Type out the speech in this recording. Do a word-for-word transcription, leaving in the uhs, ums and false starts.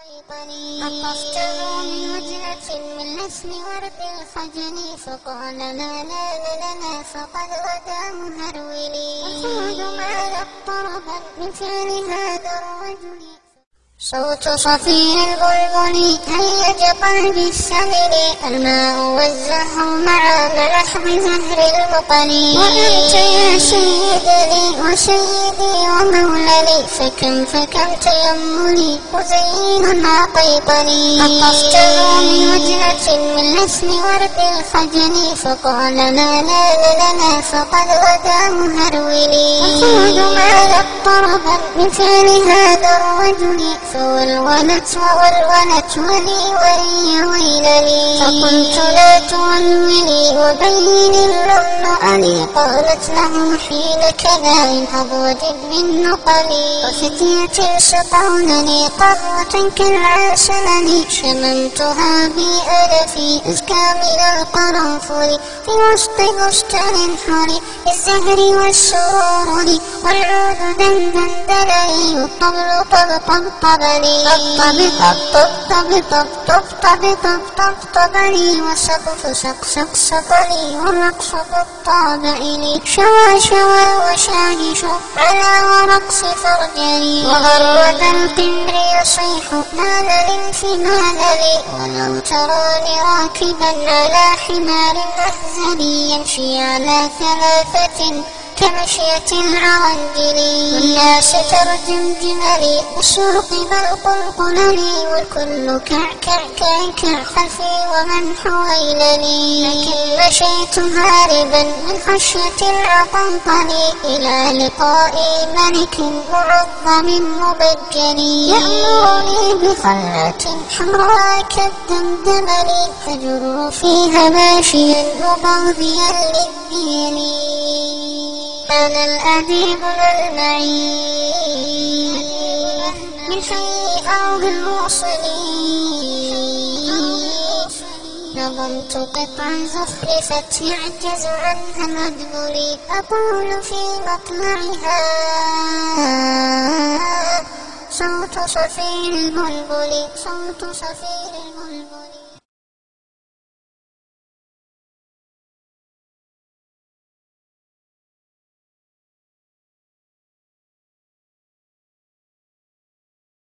قطفت من وجنة من لسن ورد الخجل فقال لا لا لا لنا فقد غدا مهرولي الخلود ما اضطربا من فعل هذا الرجل صوت صفير البلبل هيج قلبي السمر الماء والزهر مع لحظ زهر المقل وأنت يا سيدي وسيدي ومولدي فكم فكم تيملي وزين عقيقني قطفت من وجنة من لسن ورد الخجل فقال لا لا لنا فقد غدا مهرولي الخلود ما اضطربا من فعل هذا الرجل فولولت وولولت ولي ولي ويلني فقلت لا تولولي وبين اللؤلؤ قالت له حين كذا انهض وجد بالنقل وفتية سقونني قهوة كالعسل شممتها بألفي أزكى من القرنفل في وسط بستان حري بالزهر والسرور والعود دندن دلني والطبل طب طب طبني طب طب طب طب طب طب طب طب طبني والسقف سق سق سقني والرقص بالطابع لي شوى شوى وشاهش على ورقص فرجلي وغرد القمر يصيح نال الانفنال لي ولو تراني راكبا على حمار أهزلي يمشي على ثلاثة كمشية العرندل والناس ترجم جملي بالسوق بالقلقلني والكل كع كع كع كع خلفي ومن حويلني لكن مشيت هاربا من خشية العقنطل إلى لقاء ملك معظم مبجل يأمرني بخلة حمراء كالدمدمل فجر فيها ماشيا مبغضيا للدين أنا الأديب المعين من حي أرض الموصلين نظمت قطع زخرفت يعجز عنها مدبري أقول في مطلعها صوت صفير البلبل صوت صفير البلبل